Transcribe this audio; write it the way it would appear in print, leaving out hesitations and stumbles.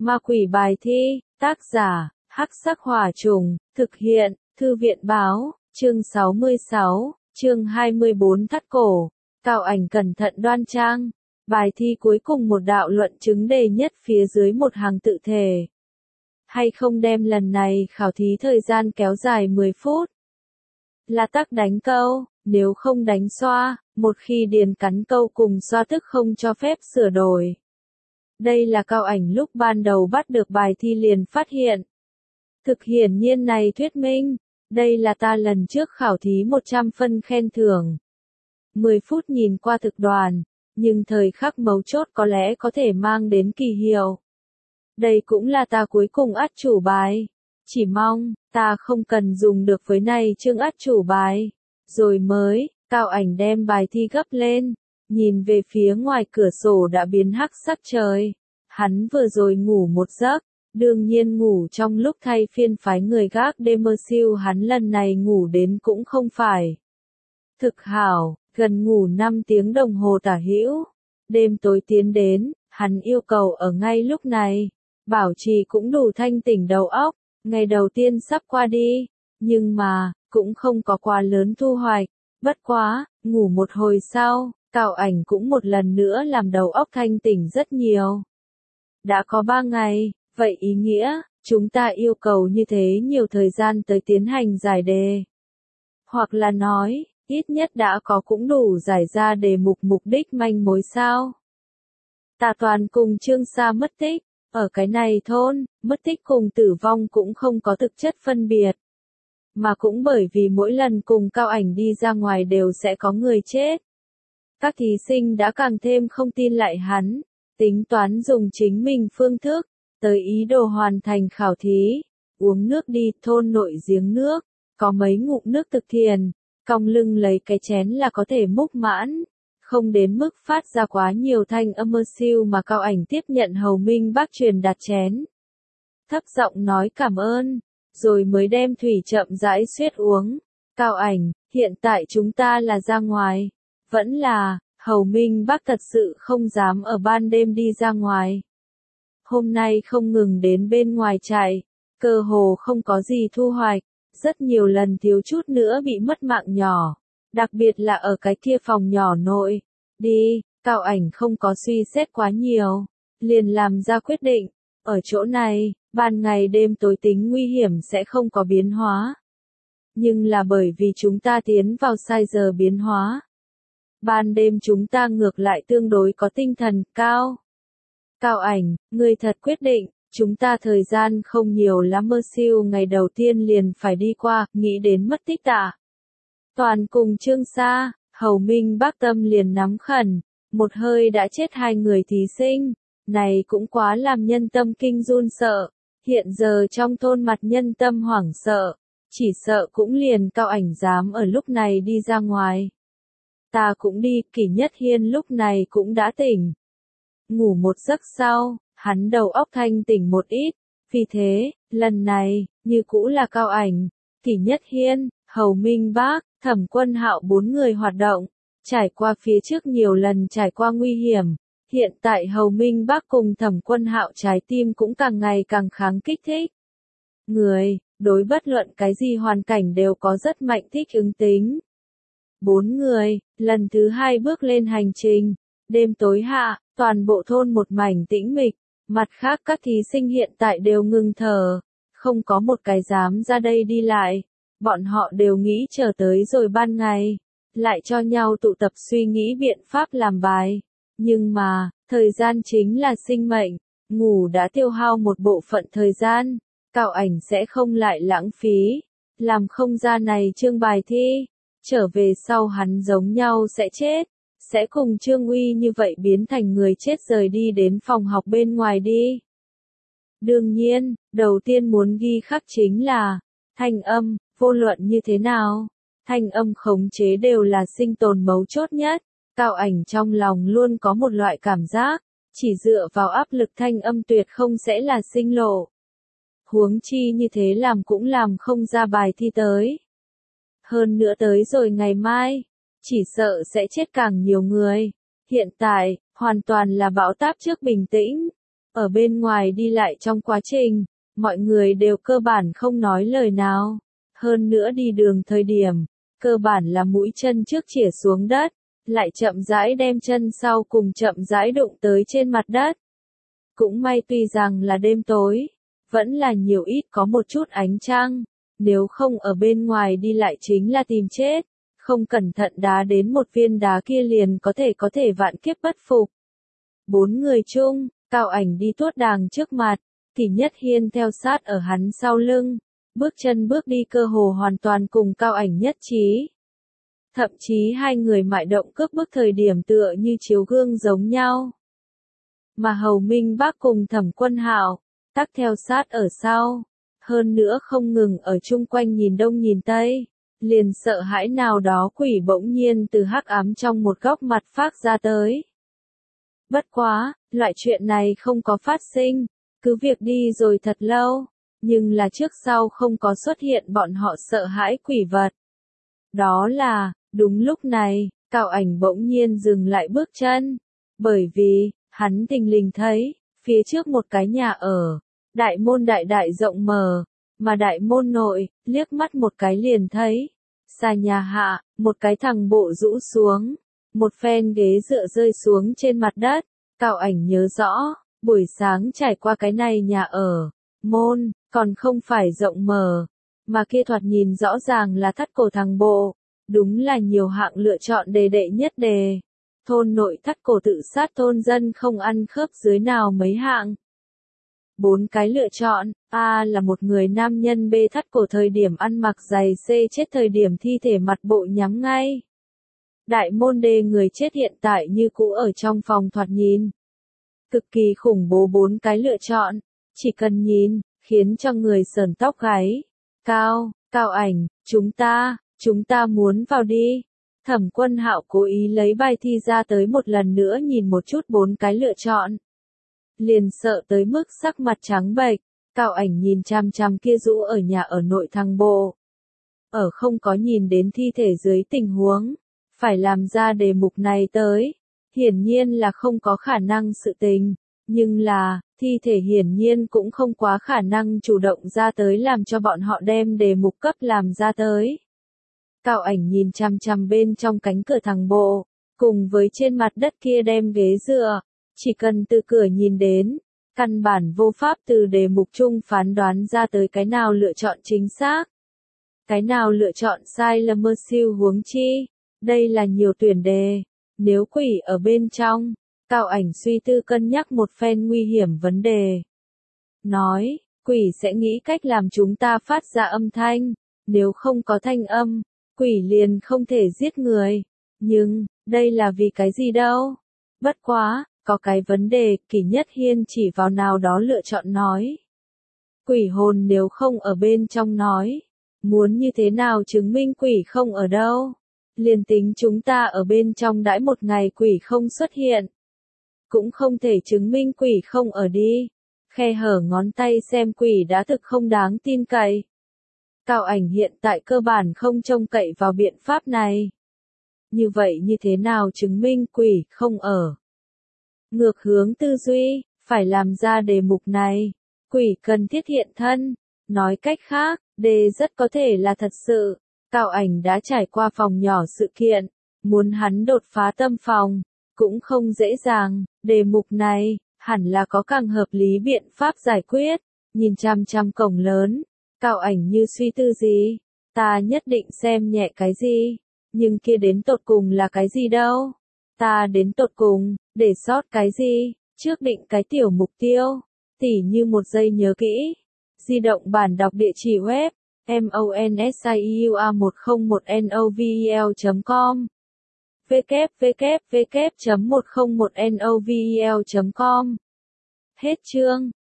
Ma quỷ bài thi, tác giả, Hắc Sắc Hỏa Trùng, thực hiện, Thư viện báo, chương 66, chương 24 thắt cổ, Cao Ảnh cẩn thận đoan trang. Bài thi cuối cùng một đạo luận chứng đề nhất phía dưới một hàng tự thể. Hay không đem lần này khảo thí thời gian kéo dài 10 phút. Là tắc đánh câu, nếu không đánh xoa, một khi điền cắn câu cùng xoa tức không cho phép sửa đổi. Đây là Cao Ảnh lúc ban đầu bắt được bài thi liền phát hiện. Thực hiển nhiên này thuyết minh, đây là ta lần trước khảo thí 100 phân khen thưởng. 10 phút nhìn qua thực đoàn, nhưng thời khắc mấu chốt có lẽ có thể mang đến kỳ hiệu. Đây cũng là ta cuối cùng át chủ bài. Chỉ mong, ta không cần dùng được với này chương át chủ bài. Rồi mới, Cao Ảnh đem bài thi gấp lên, nhìn về phía ngoài cửa sổ đã biến hắc sắc trời. Hắn vừa rồi ngủ một giấc, đương nhiên ngủ trong lúc thay phiên phái người gác đêm mơ siêu hắn lần này ngủ đến cũng không phải. Thực hảo, gần ngủ 5 tiếng đồng hồ tả hữu. Đêm tối tiến đến, hắn yêu cầu ở ngay lúc này. Bảo trì cũng đủ thanh tỉnh đầu óc, ngày đầu tiên sắp qua đi, nhưng mà, cũng không có quá lớn thu hoạch. Bất quá, ngủ một hồi sau, Cao Ảnh cũng một lần nữa làm đầu óc thanh tỉnh rất nhiều. Đã có 3 ngày, vậy ý nghĩa, chúng ta yêu cầu như thế nhiều thời gian tới tiến hành giải đề. Hoặc là nói, ít nhất đã có cũng đủ giải ra đề mục mục đích manh mối sao. Tạ Toàn cùng Trương Sa mất tích, ở cái này thôn, mất tích cùng tử vong cũng không có thực chất phân biệt. Mà cũng bởi vì mỗi lần cùng Cao Ảnh đi ra ngoài đều sẽ có người chết. Các thí sinh đã càng thêm không tin lại hắn, tính toán dùng chính mình phương thức, tới ý đồ hoàn thành khảo thí. Uống nước đi, thôn nội giếng nước, có mấy ngụm nước thực thiền, cong lưng lấy cái chén là có thể múc mãn. Không đến mức phát ra quá nhiều thanh âm mơ siêu mà Cao Ảnh tiếp nhận Hầu Minh Bác truyền đạt chén. Thấp giọng nói cảm ơn, rồi mới đem thủy chậm rãi suýt uống. Cao Ảnh, hiện tại chúng ta là ra ngoài. Vẫn là, Hầu Minh Bác thật sự không dám ở ban đêm đi ra ngoài. Hôm nay không ngừng đến bên ngoài chạy, cơ hồ không có gì thu hoạch, rất nhiều lần thiếu chút nữa bị mất mạng nhỏ. Đặc biệt là ở cái kia phòng nhỏ nội. Đi, Cao Ảnh không có suy xét quá nhiều, liền làm ra quyết định. Ở chỗ này, ban ngày đêm tối tính nguy hiểm sẽ không có biến hóa. Nhưng là bởi vì chúng ta tiến vào sai giờ biến hóa. Ban đêm chúng ta ngược lại tương đối có tinh thần cao. Cao Ảnh, ngươi thật quyết định, chúng ta thời gian không nhiều lắm mơ siêu ngày đầu tiên liền phải đi qua, nghĩ đến mất tích Tạ Toàn cùng Trương Sa, Hầu Minh Bác tâm liền nắm khẩn, một hơi đã chết 2 người thí sinh, này cũng quá làm nhân tâm kinh run sợ, hiện giờ trong thôn mặt nhân tâm hoảng sợ, chỉ sợ cũng liền Cao Ảnh dám ở lúc này đi ra ngoài. Ta cũng đi, Kỷ Nhất Hiên lúc này cũng đã tỉnh. Ngủ một giấc sau, hắn đầu óc thanh tỉnh một ít, vì thế, lần này, như cũ là Cao Ảnh, Kỷ Nhất Hiên, Hầu Minh Bác, Thẩm Quân Hạo 4 người hoạt động, trải qua phía trước nhiều lần trải qua nguy hiểm, hiện tại Hầu Minh Bác cùng Thẩm Quân Hạo trái tim cũng càng ngày càng kháng kích thích. Người, đối bất luận cái gì hoàn cảnh đều có rất mạnh thích ứng tính. 4 người, lần thứ 2 bước lên hành trình, đêm tối hạ, toàn bộ thôn một mảnh tĩnh mịch, mặt khác các thí sinh hiện tại đều ngừng thở, không có một cái dám ra đây đi lại. Bọn họ đều nghĩ chờ tới rồi ban ngày, lại cho nhau tụ tập suy nghĩ biện pháp làm bài. Nhưng mà, thời gian chính là sinh mệnh, ngủ đã tiêu hao một bộ phận thời gian, Cao Ảnh sẽ không lại lãng phí, làm không ra này chương bài thi, trở về sau hắn giống nhau sẽ chết, sẽ cùng Trương Uy như vậy biến thành người chết rời đi đến phòng học bên ngoài đi. Đương nhiên, đầu tiên muốn ghi khắc chính là, thanh âm. Vô luận như thế nào, thanh âm khống chế đều là sinh tồn mấu chốt nhất. Cao Ảnh trong lòng luôn có một loại cảm giác, chỉ dựa vào áp lực thanh âm tuyệt không sẽ là sinh lộ. Huống chi như thế làm cũng làm không ra bài thi tới. Hơn nữa tới rồi ngày mai, chỉ sợ sẽ chết càng nhiều người. Hiện tại, hoàn toàn là bão táp trước bình tĩnh. Ở bên ngoài đi lại trong quá trình, mọi người đều cơ bản không nói lời nào. Hơn nữa đi đường thời điểm, cơ bản là mũi chân trước chĩa xuống đất, lại chậm rãi đem chân sau cùng chậm rãi đụng tới trên mặt đất. Cũng may tuy rằng là đêm tối, vẫn là nhiều ít có một chút ánh trăng, nếu không ở bên ngoài đi lại chính là tìm chết, không cẩn thận đá đến một viên đá kia liền có thể vạn kiếp bất phục. 4 người chung, Cao Ảnh đi tuốt đàng trước mặt, Kỷ Nhất Hiên theo sát ở hắn sau lưng, bước chân bước đi cơ hồ hoàn toàn cùng Cao Ảnh nhất trí. Thậm chí hai người mại động cước bước thời điểm tựa như chiếu gương giống nhau. Mà Hầu Minh Bác cùng Thẩm Quân Hạo, tắc theo sát ở sau, hơn nữa không ngừng ở chung quanh nhìn đông nhìn tây, liền sợ hãi nào đó quỷ bỗng nhiên từ hắc ám trong một góc mặt phát ra tới. Bất quá, loại chuyện này không có phát sinh, cứ việc đi rồi thật lâu, nhưng là trước sau không có xuất hiện bọn họ sợ hãi quỷ vật. Đó là, đúng lúc này, Cao Ảnh bỗng nhiên dừng lại bước chân, bởi vì, hắn thình lình thấy, phía trước một cái nhà ở, đại môn đại rộng mở, mà đại môn nội, liếc mắt một cái liền thấy, xa nhà hạ, một cái thằng bộ rũ xuống, một phen ghế dựa rơi xuống trên mặt đất. Cao Ảnh nhớ rõ, buổi sáng trải qua cái này nhà ở, môn, còn không phải rộng mở, mà kia thoạt nhìn rõ ràng là thắt cổ thằng bộ, đúng là nhiều hạng lựa chọn đề đệ nhất đề. Thôn nội thắt cổ tự sát thôn dân không ăn khớp dưới nào mấy hạng. 4 cái lựa chọn, A là một người nam nhân, B thắt cổ thời điểm ăn mặc giày, C chết thời điểm thi thể mặt bộ nhắm ngay. Đại môn D người chết hiện tại như cũ ở trong phòng thoạt nhìn. Cực kỳ khủng bố 4 cái lựa chọn, chỉ cần nhìn, khiến cho người sởn tóc gáy. Cao Ảnh, chúng ta muốn vào đi. Thẩm Quân Hạo cố ý lấy bài thi ra tới một lần nữa nhìn một chút 4 cái lựa chọn. Liền sợ tới mức sắc mặt trắng bệch, Cao Ảnh nhìn chằm chằm kia rũ ở nhà ở nội thằng bộ. Ở không có nhìn đến thi thể dưới tình huống, phải làm ra đề mục này tới, hiển nhiên là không có khả năng sự tình, nhưng là, thi thể hiển nhiên cũng không quá khả năng chủ động ra tới làm cho bọn họ đem đề mục cấp làm ra tới. Cao Ảnh nhìn chằm chằm bên trong cánh cửa thằng bộ, cùng với trên mặt đất kia đem ghế dựa, chỉ cần từ cửa nhìn đến, căn bản vô pháp từ đề mục chung phán đoán ra tới cái nào lựa chọn chính xác. Cái nào lựa chọn sai là mơ siêu huống chi, đây là nhiều tuyển đề, nếu quỷ ở bên trong, Cao Ảnh suy tư cân nhắc một phen nguy hiểm vấn đề. Nói, quỷ sẽ nghĩ cách làm chúng ta phát ra âm thanh, nếu không có thanh âm, quỷ liền không thể giết người. Nhưng, đây là vì cái gì đâu? Bất quá, có cái vấn đề, Kỷ Nhất Hiên chỉ vào nào đó lựa chọn nói. Quỷ hồn nếu không ở bên trong nói, muốn như thế nào chứng minh quỷ không ở đâu? Liền tính chúng ta ở bên trong đãi một ngày quỷ không xuất hiện, cũng không thể chứng minh quỷ không ở đi. Khe hở ngón tay xem quỷ đã thực không đáng tin cậy. Cao Ảnh hiện tại cơ bản không trông cậy vào biện pháp này. Như vậy như thế nào chứng minh quỷ không ở? Ngược hướng tư duy, phải làm ra đề mục này. Quỷ cần thiết hiện thân. Nói cách khác, đề rất có thể là thật sự. Cao Ảnh đã trải qua phòng nhỏ sự kiện. Muốn hắn đột phá tâm phòng, cũng không dễ dàng. Đề mục này, hẳn là có càng hợp lý biện pháp giải quyết. Nhìn chằm chằm cổng lớn, Cao Ảnh như suy tư gì. Ta nhất định xem nhẹ cái gì. Nhưng kia đến tột cùng là cái gì đâu? Ta đến tột cùng, để sót cái gì? Trước định cái tiểu mục tiêu. Tỉ như một giây nhớ kỹ. Di động bản đọc địa chỉ web. monsiua101novel.com www.101novel.com Hết chương.